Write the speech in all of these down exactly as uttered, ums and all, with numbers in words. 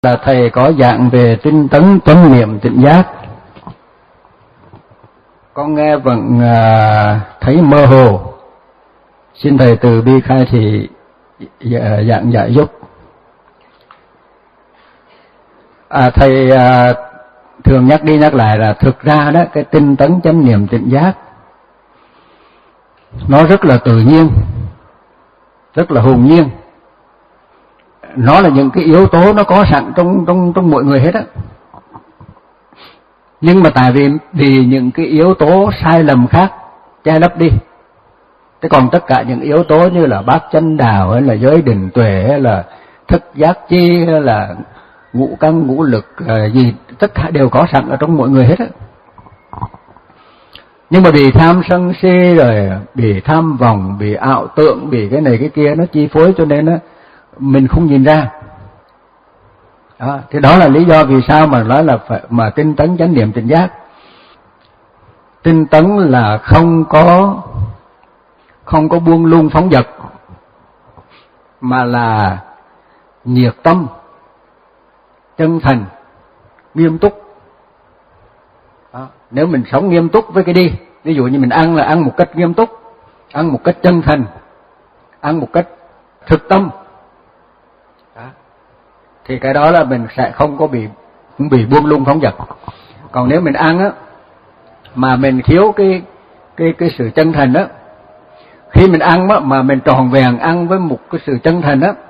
Là thầy có giảng về tinh tấn chánh niệm tỉnh giác. Con nghe vẫn à, thấy mơ hồ. Xin thầy từ bi khai thị giảng giải giúp. À, thầy à, thường nhắc đi nhắc lại là thực ra đó cái tinh tấn chánh niệm tỉnh giác nó rất là tự nhiên, rất là hồn nhiên. Nó là những cái yếu tố nó có sẵn trong trong trong mỗi người hết á. Nhưng mà tại vì vì những cái yếu tố sai lầm khác che lấp đi. Thế còn tất cả những yếu tố như là bát chánh đạo hay là giới định tuệ hay là thức giác chi hay là ngũ căn ngũ lực gì, tất cả đều có sẵn ở trong mỗi người hết á. Nhưng mà bị tham sân si rồi bị tham vọng, bị ảo tượng, bị cái này cái kia nó chi phối, cho nên á mình không nhìn ra. Đó, thì đó là lý do vì sao mà nói là phải, mà tinh tấn chánh niệm tỉnh giác. Tinh tấn là không có không có buông lung phóng dật, mà là nhiệt tâm, chân thành, nghiêm túc. Đó, nếu mình sống nghiêm túc với cái đi, ví dụ như mình ăn là ăn một cách nghiêm túc, ăn một cách chân thành, ăn một cách thực tâm, đó, thì cái đó là mình sẽ không có bị không bị buông lung phóng dật. Còn nếu mình ăn á mà mình thiếu cái cái cái sự chân thành á, khi mình ăn á mà mình tròn vẹn ăn với một cái sự chân thành á,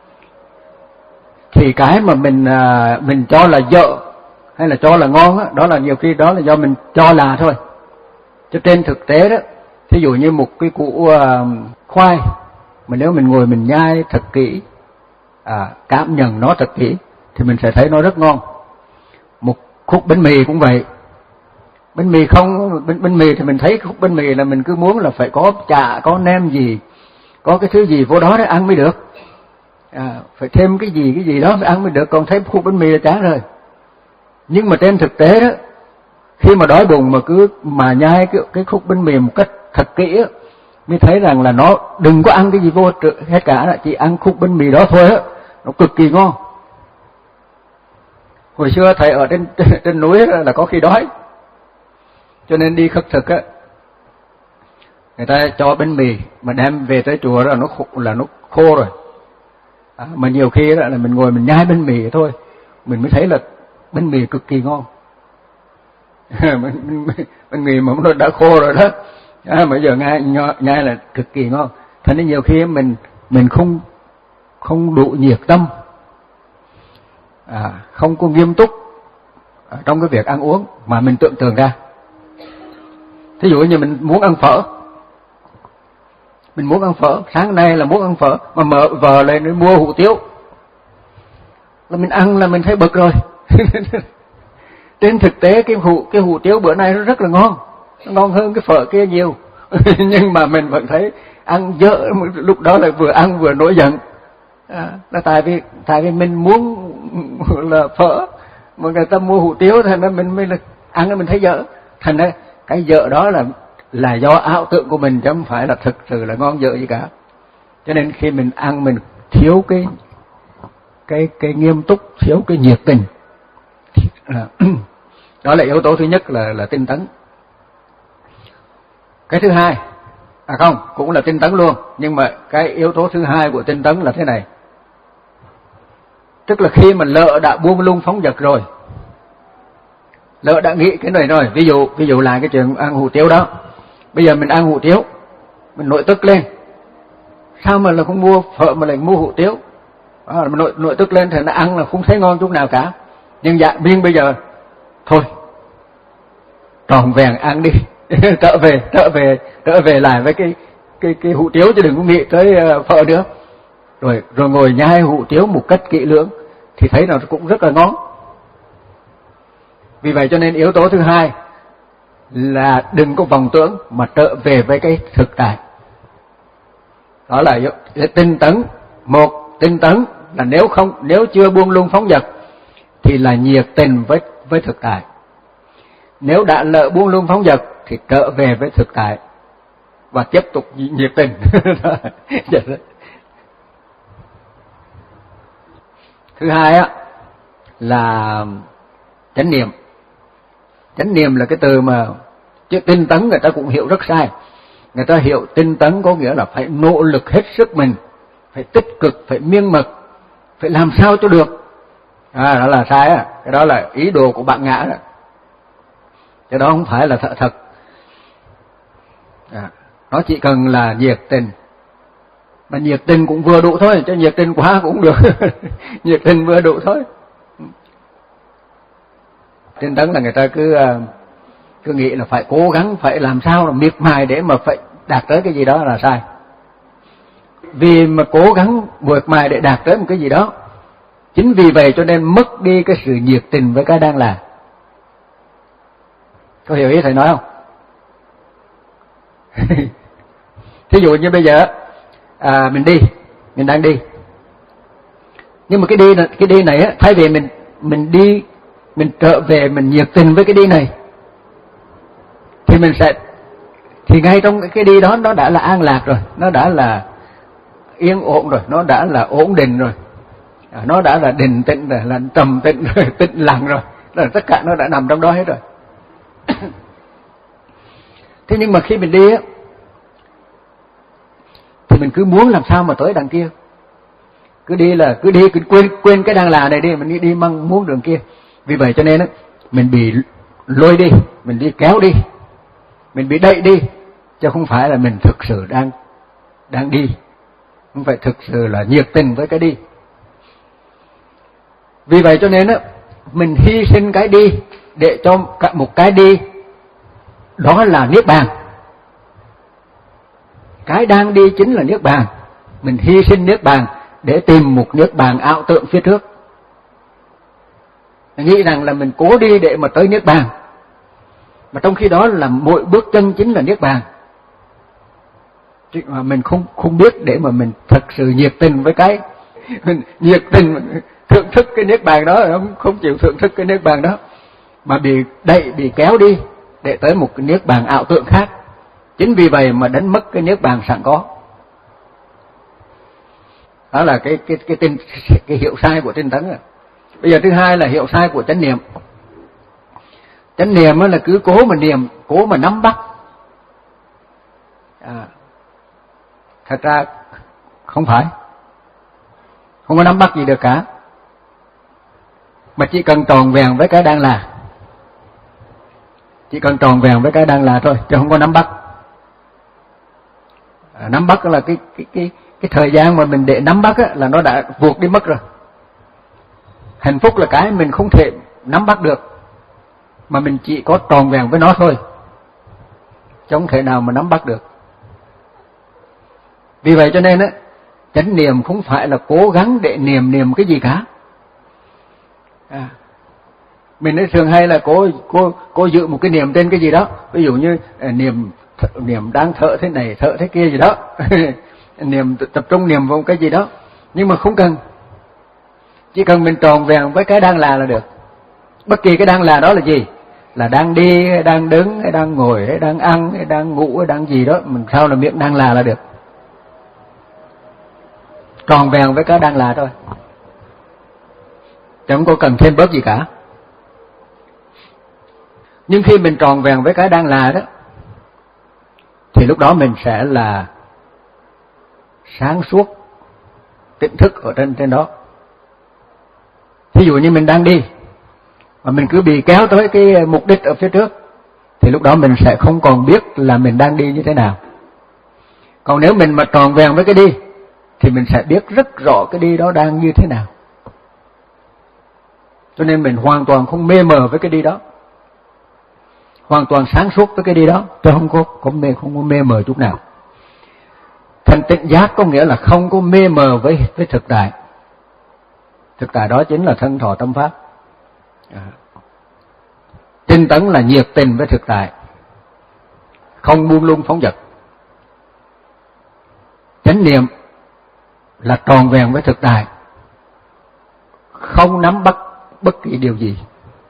thì cái mà mình à, mình cho là dở hay là cho là ngon á, đó là nhiều khi đó là do mình cho là thôi. Chứ trên thực tế đó, thí dụ như một cái củ à, khoai mà nếu mình ngồi mình nhai thật kỹ, à, cảm nhận nó thật kỹ, thì mình sẽ thấy nó rất ngon. Một khúc bánh mì cũng vậy. Bánh mì không, bánh, bánh mì thì mình thấy khúc bánh mì là mình cứ muốn là phải có chả, có nem gì, có cái thứ gì vô đó để ăn mới được. À, phải thêm cái gì cái gì đó phải ăn mới được, còn thấy khúc bánh mì là chán rồi. Nhưng mà trên thực tế đó, khi mà đói bụng mà cứ mà nhai cái, cái khúc bánh mì một cách thật kỹ á, mới thấy rằng là nó đừng có ăn cái gì vô hết cả, là chỉ ăn khúc bánh mì đó thôi á, nó cực kỳ ngon. Hồi xưa thầy ở trên trên núi là có khi đói, cho nên đi khất thực á, người ta cho bánh mì mà đem về tới chùa đó là nó khô, là nó khô rồi. À, mà nhiều khi đó là mình ngồi mình nhai bánh mì thôi, mình mới thấy là bánh mì cực kỳ ngon. Bánh mì mà nó đã khô rồi đó, à, bây giờ nhai nhai là cực kỳ ngon. Thế nên nhiều khi mình mình không không đủ nhiệt tâm, à, không có nghiêm túc trong cái việc ăn uống mà mình tưởng tượng ra. Thí dụ như mình muốn ăn phở, mình muốn ăn phở, sáng nay là muốn ăn phở, mà mở vờ lên để mua hủ tiếu, là mình ăn là mình thấy bực rồi. Trên thực tế cái hủ cái hủ tiếu bữa nay nó rất là ngon, nó ngon hơn cái phở kia nhiều. Nhưng mà mình vẫn thấy ăn dở, lúc đó là vừa ăn vừa nổi giận. À, là tại vì tại vì mình muốn là phở mà người ta mua hủ tiếu, thành ra mình mới là ăn mình thấy dở. Thành ra cái dở đó là là do ảo tưởng của mình, chứ không phải là thực sự là ngon dở gì cả. Cho nên khi mình ăn mình thiếu cái cái cái nghiêm túc, thiếu cái nhiệt tình. Đó là yếu tố thứ nhất là là tinh tấn. Cái thứ hai, à không, cũng là tinh tấn luôn, nhưng mà cái yếu tố thứ hai của tinh tấn là thế này. Tức là khi mà lỡ đã buông lung phóng dật rồi, lỡ đã nghĩ cái này rồi, ví dụ ví dụ là cái chuyện ăn hủ tiếu đó. Bây giờ mình ăn hủ tiếu, mình nổi tức lên, sao mà là không mua phở mà lại mua hủ tiếu? À, mình nội nội tức lên thì nó ăn là không thấy ngon chút nào cả. Nhưng dạ riêng bây giờ thôi, tròn vẹn ăn đi. trở về trở về trở về lại với cái cái cái hủ tiếu, chứ đừng có nghĩ tới phở nữa. Rồi rồi ngồi nhai hủ tiếu một cách kỹ lưỡng thì thấy nó cũng rất là ngon. Vì vậy cho nên yếu tố thứ hai là đừng có vọng tưởng mà trở về với cái thực tại. Đó là tinh tấn. Một, tinh tấn là nếu không nếu chưa buông lung phóng dật thì là nhiệt tình với với thực tại. Nếu đã lỡ buông lung phóng dật thì trở về với thực tại và tiếp tục nhiệt tình. Thứ hai á là chánh niệm. Chánh niệm là cái từ mà chứ tinh tấn người ta cũng hiểu rất sai. Người ta hiểu tinh tấn có nghĩa là phải nỗ lực hết sức mình, phải tích cực, phải miên mật, phải làm sao cho được. À, đó là sai á, cái đó là ý đồ của bạn ngã đó. Cái đó không phải là thật thật. À, nó chỉ cần là nhiệt tình. Mà nhiệt tình cũng vừa đủ thôi, chứ nhiệt tình quá cũng được. Nhiệt tình vừa đủ thôi. Tinh tấn là người ta cứ cứ nghĩ là phải cố gắng, phải làm sao là miệt mài để mà phải đạt tới cái gì đó là sai. Vì mà cố gắng miệt mài để đạt tới một cái gì đó, chính vì vậy cho nên mất đi cái sự nhiệt tình với cái đang làm. Có hiểu ý thầy nói không? Thí dụ như bây giờ à, mình đi, mình đang đi, nhưng mà cái đi cái đi này á, thay vì mình mình đi, mình trở về mình nhiệt tình với cái đi này, thì mình sẽ thì ngay trong cái đi đó nó đã là an lạc rồi, nó đã là yên ổn rồi, nó đã là ổn định rồi, à, nó đã là định tĩnh rồi, là trầm tĩnh rồi, tĩnh lặng rồi, là tất cả nó đã nằm trong đó hết rồi. Thế nhưng mà khi mình đi á, thì mình cứ muốn làm sao mà tới đằng kia, cứ đi là cứ đi cứ quên quên cái đang là này đi, mình đi đi mong muốn đường kia. Vì vậy cho nên á, mình bị lôi đi, mình đi kéo đi, mình bị đẩy đi, chứ không phải là mình thực sự đang đang đi, không phải thực sự là nhiệt tình với cái đi. Vì vậy cho nên á, mình hy sinh cái đi để cho cả một cái đi đó là niết bàn. Cái đang đi chính là niết bàn. Mình hy sinh niết bàn để tìm một niết bàn ảo tưởng phía trước. Mình nghĩ rằng là mình cố đi để mà tới niết bàn, mà trong khi đó là mỗi bước chân chính là niết bàn. Chứ mà mình không không biết để mà mình thật sự nhiệt tình với cái mình nhiệt tình thưởng thức cái niết bàn đó, không không chịu thưởng thức cái niết bàn đó, mà bị đẩy, bị kéo đi để tới một cái niết bàn ảo tưởng khác. Chính vì vậy mà đánh mất cái niết bàn sẵn có. Đó là cái cái cái tin cái hiểu sai của tinh tấn. Bây giờ thứ hai là hiểu sai của chánh niệm. Chánh niệm là cứ cố mà niệm, cố mà nắm bắt. À, thật ra không phải, không có nắm bắt gì được cả, mà chỉ cần tròn vẹn với cái đang là, chỉ cần tròn vẹn với cái đang là thôi, chứ không có nắm bắt. À, nắm bắt là cái cái cái cái thời gian mà mình để nắm bắt á, là nó đã vụt đi mất rồi. Hạnh phúc là cái mình không thể nắm bắt được, mà mình chỉ có tròn vẹn với nó thôi, chứ không thể nào mà nắm bắt được. Vì vậy cho nên á, chánh niệm không phải là cố gắng để niệm niệm cái gì cả. À, mình ấy thường hay là cố cố cố giữ một cái niệm trên cái gì đó, ví dụ như niệm niệm đang thở thế này, thở thế kia gì đó, niệm tập trung niệm vào cái gì đó, nhưng mà không cần, chỉ cần mình tròn vẹn với cái đang là là được. Bất kỳ cái đang là đó là gì, là đang đi hay đang đứng hay đang ngồi hay đang ăn hay đang ngủ hay đang gì đó, mình sao là miệng đang là là được, tròn vẹn với cái đang là thôi, chẳng có cần thêm bớt gì cả. Nhưng khi mình tròn vẹn với cái đang là đó, thì lúc đó mình sẽ là sáng suốt, tỉnh thức ở trên trên đó. Ví dụ như mình đang đi mà mình cứ bị kéo tới cái mục đích ở phía trước, thì lúc đó mình sẽ không còn biết là mình đang đi như thế nào. Còn nếu mình mà tròn vẹn với cái đi, thì mình sẽ biết rất rõ cái đi đó đang như thế nào. Cho nên mình hoàn toàn không mê mờ với cái đi đó, hoàn toàn sáng suốt với cái đi đó, chứ không có, có mê, không có mê mờ chút nào. Thành tịnh giác có nghĩa là không có mê mờ với với thực tại. Thực tại đó chính là thân thọ tâm pháp. À, tinh tấn là nhiệt tình với thực tại, không buông lung phóng dật. Chánh niệm là tròn vẹn với thực tại, không nắm bắt bất kỳ điều gì.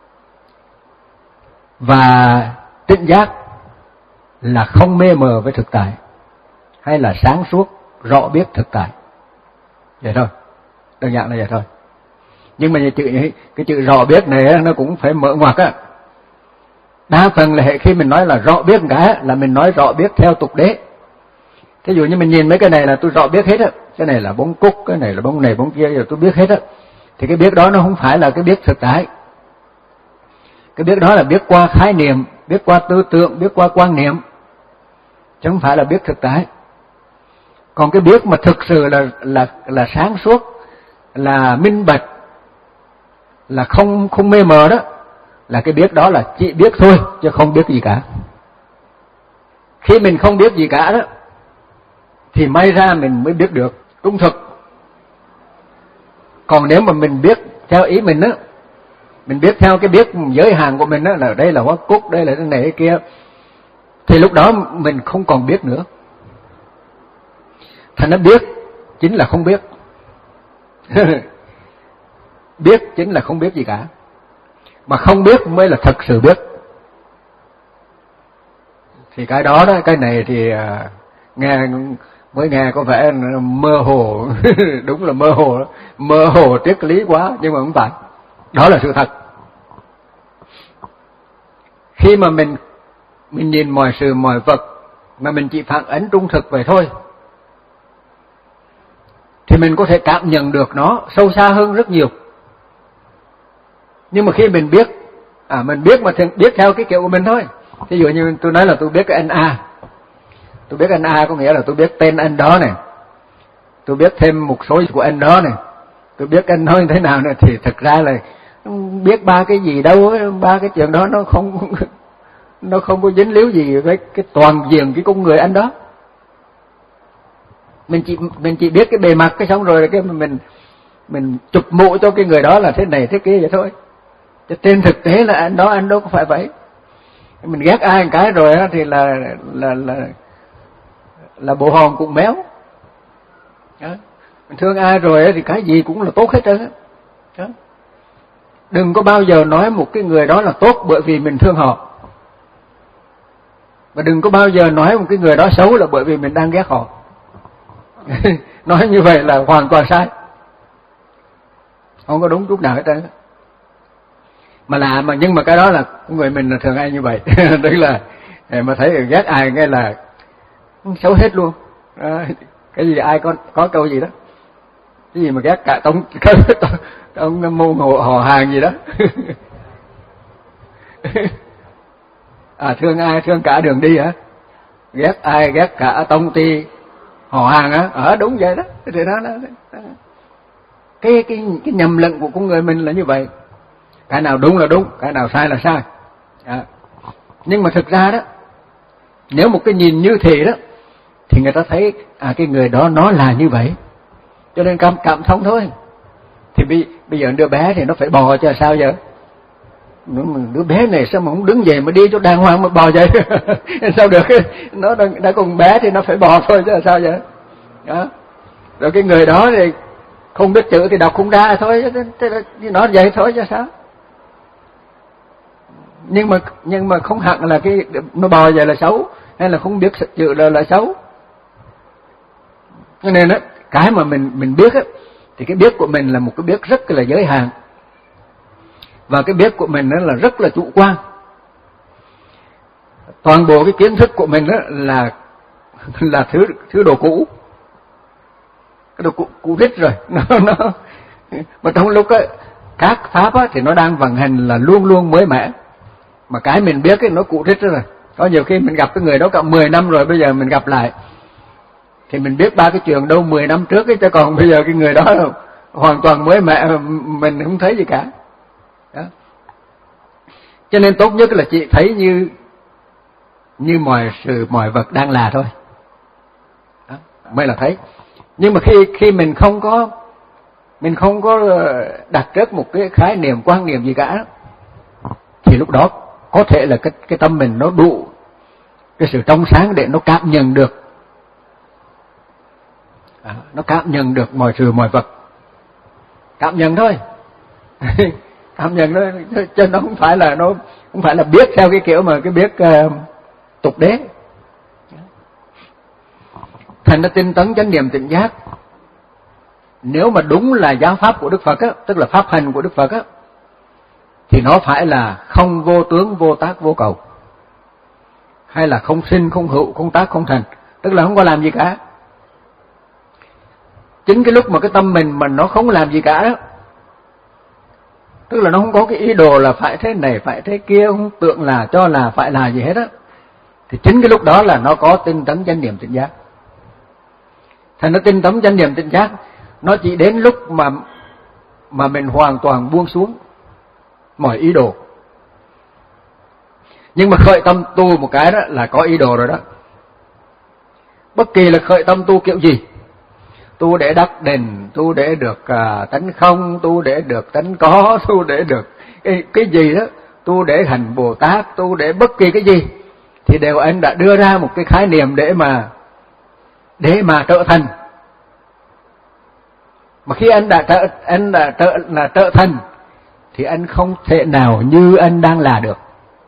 Và tịnh giác là không mê mờ với thực tại, hay là sáng suốt rõ biết thực tại. Vậy thôi, đơn giản là vậy thôi. Nhưng mà chữ cái chữ rõ biết này nó cũng phải mở ngoặc á. Đa phần là hệ khi mình nói là rõ biết cái là mình nói rõ biết theo tục đế. Thí dụ như mình nhìn mấy cái này là tôi rõ biết hết á, cái này là bông cúc, cái này là bông này bông kia, rồi tôi biết hết á. Thì cái biết đó nó không phải là cái biết thực tại. Cái biết đó là biết qua khái niệm, biết qua tư tưởng, biết qua quan niệm, chứ không phải là biết thực tại. Còn cái biết mà thực sự là là là sáng suốt, là minh bạch, là không không mê mờ đó, là cái biết đó là chỉ biết thôi chứ không biết gì cả. Khi mình không biết gì cả đó thì may ra mình mới biết được trung thực. Còn nếu mà mình biết theo ý mình á, mình biết theo cái biết giới hạn của mình á, là đây là hoa cúc, đây là cái này cái kia, thì lúc đó mình không còn biết nữa. Thành nó biết chính là không biết. Biết chính là không biết gì cả, mà không biết mới là thật sự biết. Thì cái đó đó, cái này thì à, nghe mới nghe có vẻ mơ hồ. Đúng là mơ hồ đó. Mơ hồ triết lý quá, nhưng mà không phải. Đó là sự thật. Khi mà mình mình nhìn mọi sự mọi vật mà mình chỉ phản ánh trung thực vậy thôi, thì mình có thể cảm nhận được nó sâu xa hơn rất nhiều. Nhưng mà khi mình biết, à mình biết mà biết theo cái kiểu của mình thôi. Ví dụ như tôi nói là tôi biết cái anh A, tôi biết anh A có nghĩa là tôi biết tên anh đó này, tôi biết thêm một số của anh đó này, tôi biết anh nói như thế nào này, thì thực ra là biết ba cái gì đâu, ba cái chuyện đó nó không nó không có dính líu gì với cái toàn diện cái con người anh đó. Mình chỉ mình chỉ biết cái bề mặt cái xong rồi cái mình mình chụp mũ cho cái người đó là thế này thế kia vậy thôi. Chứ trên thực tế là anh đó anh đâu có phải vậy. Mình ghét ai một cái rồi thì là là là là bộ hòn cũng méo. Đó. Mình thương ai rồi thì cái gì cũng là tốt hết trơn á. Đừng có bao giờ nói một cái người đó là tốt bởi vì mình thương họ. Và đừng có bao giờ nói một cái người đó xấu là bởi vì mình đang ghét họ. Nói như vậy là hoàn toàn sai. Không có đúng chút nào hết trơn. Mà lạ mà nhưng mà cái đó là người mình là thường hay như vậy. Tức là mà thấy ghét ai nghe là xấu hết luôn. Đó. Cái gì ai có có câu gì đó. Cái gì mà ghét cả tông tông môn họ, họ hàng gì đó. À thương ai thương cả đường đi hả? Ghét ai ghét cả tông ty họ hàng á? Ở đúng vậy đó. Thì đó, đó, đó. Cái cái cái nhầm lẫn của con người mình là như vậy. Cái nào đúng là đúng, cái nào sai là sai. À. Nhưng mà thực ra đó, nếu một cái nhìn như thế đó, thì người ta thấy à cái người đó nó là như vậy, cho nên cảm cảm thông thôi. Thì bây, bây giờ đứa bé thì nó phải bò cho sao giờ? Đứa bé này sao mà không đứng dậy mà đi cho đàng hoàng mà bò vậy? Sao được? Nó đã, đã còn bé thì nó phải bò thôi chứ sao vậy? Đó. Rồi cái người đó thì không biết chữ thì đọc không ra thôi, nó vậy thôi chứ sao? Nhưng mà nhưng mà không hẳn là cái nó bò vậy là xấu, hay là không biết chữ là là xấu. Cho nên á, cái mà mình mình biết á, thì cái biết của mình là một cái biết rất là giới hạn, và cái biết của mình đó là rất là chủ quan. Toàn bộ cái kiến thức của mình đó là là thứ thứ đồ cũ, cái đồ cũ, cũ rích rồi. Nó nó mà trong lúc á, các pháp á, thì nó đang vận hành là luôn luôn mới mẻ, mà cái mình biết ấy, nó cũ rích rồi. Có nhiều khi mình gặp cái người đó cả mười năm rồi, bây giờ mình gặp lại thì mình biết ba cái chuyện đâu mười năm trước ấy, chứ còn bây giờ cái người đó hoàn toàn mới mẻ, mình không thấy gì cả. Đó. Cho nên tốt nhất là chị thấy như như mọi sự mọi vật đang là thôi. Đó, mới là thấy. Nhưng mà khi khi mình không có mình không có đặt trước một cái khái niệm quan niệm gì cả, thì lúc đó có thể là cái cái tâm mình nó đủ cái sự trong sáng để nó cảm nhận được, à, nó cảm nhận được mọi sự mọi vật, cảm nhận thôi. Cảm nhận thôi, chứ nó không phải là nó không phải là biết theo cái kiểu mà cái biết uh, tục đế. Thành ra tinh tấn chánh niệm tỉnh giác nếu mà đúng là giáo pháp của Đức Phật á, tức là pháp hành của Đức Phật á, thì nó phải là không vô tướng, vô tác, vô cầu, hay là không sinh, không hữu, không tác, không thành, tức là không có làm gì cả. Chính cái lúc mà cái tâm mình mà nó không làm gì cả đó, tức là nó không có cái ý đồ là phải thế này, phải thế kia, không tượng là, cho là, phải là gì hết á, thì chính cái lúc đó là nó có tinh tấn chánh niệm tỉnh giác. Thành nó tinh tấn chánh niệm tỉnh giác, nó chỉ đến lúc mà mà mình hoàn toàn buông xuống mọi ý đồ. Nhưng mà khởi tâm tu một cái đó là có ý đồ rồi đó. Bất kỳ là khởi tâm tu kiểu gì, tu để đắc đền, tu để được uh, tánh không, tu để được tánh có, tu để được cái, cái gì đó, tu để thành Bồ Tát, tu để bất kỳ cái gì, thì đều anh đã đưa ra một cái khái niệm để mà để mà trở thành. Mà khi anh đã trở anh đã trở là trở thành thì anh không thể nào như anh đang là được.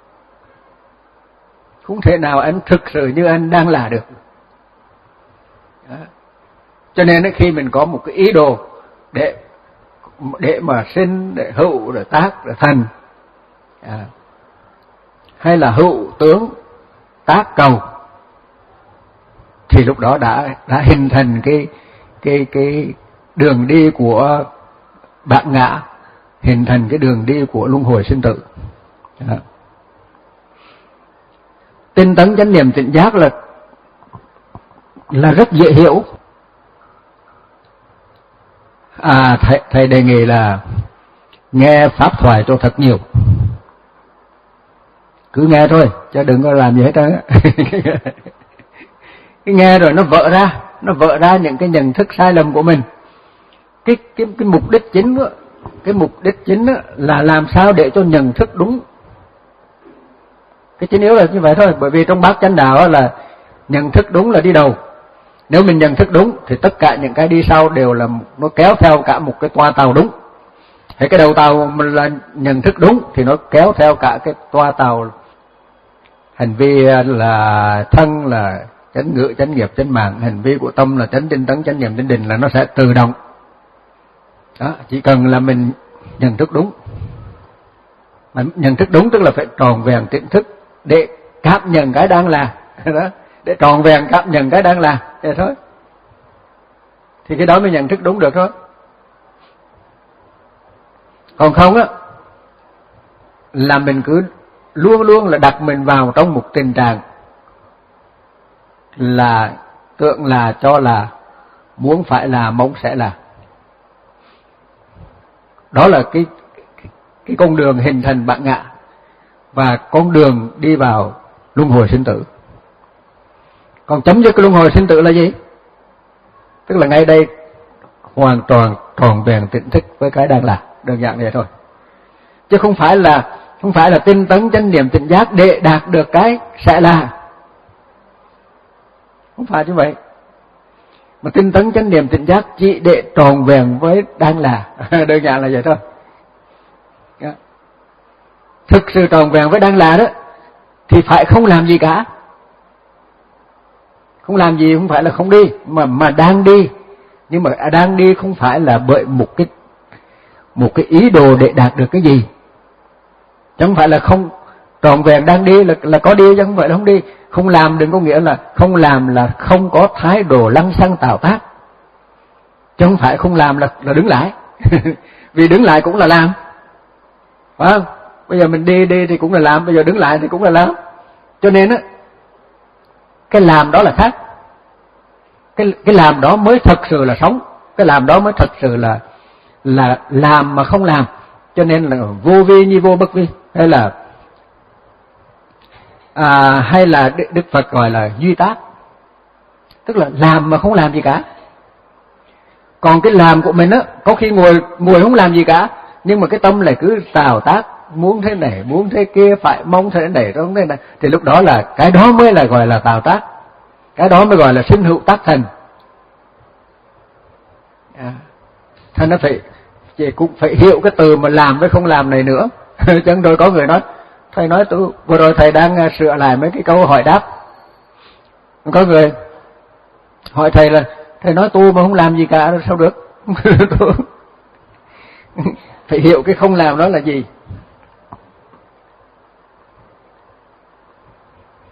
Không thể nào anh thực sự như anh đang là được. Đó. Cho nên khi mình có một cái ý đồ để để mà sinh, để hữu, để tác, để thành, à, hay là hữu tướng tác cầu, thì lúc đó đã đã hình thành cái cái cái đường đi của bản ngã, hình thành cái đường đi của luân hồi sinh tử. Đó. Tinh tấn chánh niệm tỉnh giác là là rất dễ hiểu. À, thầy, thầy đề nghị là nghe pháp thoại cho thật nhiều. Cứ nghe thôi, chứ đừng có làm gì hết trơn á. Cái nghe rồi nó vỡ ra, nó vỡ ra những cái nhận thức sai lầm của mình. Cái cái cái mục đích chính đó, cái mục đích chính đó là làm sao để cho nhận thức đúng. Cái chính yếu là như vậy thôi, bởi vì trong bát chánh đạo là nhận thức đúng là đi đầu. Nếu mình nhận thức đúng thì tất cả những cái đi sau đều là nó kéo theo cả một cái toa tàu đúng. Thế cái đầu tàu mình là nhận thức đúng thì nó kéo theo cả cái toa tàu hành vi là thân là chánh ngữ, chánh nghiệp, chánh mạng, hành vi của tâm là chánh tinh tấn, chánh niệm, chánh định, là nó sẽ tự động. Đó, chỉ cần là mình nhận thức đúng. Mà nhận thức đúng tức là phải tròn vẹn tỉnh thức để cảm nhận cái đang là đó, để tròn vẹn cảm nhận cái đang là vậy thôi. Thì cái đó mới nhận thức đúng được thôi. Còn không á là mình cứ luôn luôn là đặt mình vào trong một tình trạng là tưởng là, cho là, muốn phải là, mong sẽ là. Đó là cái cái con đường hình thành bản ngã và con đường đi vào luân hồi sinh tử. Còn chấm dứt cái luân hồi sinh tử là gì? Tức là ngay đây hoàn toàn tròn vẹn tỉnh thức với cái đang là, đơn giản vậy thôi. Chứ không phải là không phải là tinh tấn chánh niệm tỉnh giác để đạt được cái sẽ là. Không phải như vậy. Mà tinh tấn chánh niệm tỉnh giác chỉ để tròn vẹn với đang là, đơn giản là vậy thôi. Thực sự tròn vẹn với đang là đó thì phải không làm gì cả. Không làm gì không phải là không đi, mà mà đang đi. Nhưng mà đang đi không phải là bởi một cái một cái ý đồ để đạt được cái gì. Chẳng phải là không tròn vẹn đang đi là là có đi, chứ không phải là không đi. Không làm đừng có nghĩa là không làm là không có thái độ lăng xăng tạo tác. Chứ không phải không làm là là đứng lại. Vì đứng lại cũng là làm. Phải không? Bây giờ mình đi đi thì cũng là làm, bây giờ đứng lại thì cũng là làm. Cho nên á, cái làm đó là khác. Cái cái làm đó mới thật sự là sống, cái làm đó mới thật sự là là làm mà không làm. Cho nên là vô vi như vô bất vi, hay là à, hay là Đức Phật gọi là duy tác, tức là làm mà không làm gì cả. Còn cái làm của mình á, có khi ngồi ngồi không làm gì cả, nhưng mà cái tâm lại cứ tạo tác, muốn thế này, muốn thế kia, phải mong thế này, không thế này, thì lúc đó là cái đó mới là gọi là tạo tác, cái đó mới gọi là sinh hữu tác thành. À, thành nó phải chị cũng phải hiểu cái từ mà làm với không làm này nữa. Chẳng rồi có người nói, thầy nói tôi vừa rồi thầy đang sửa lại mấy cái câu hỏi đáp. Có người hỏi thầy là thầy nói tu mà không làm gì cả sao được? Phải hiểu cái không làm đó là gì.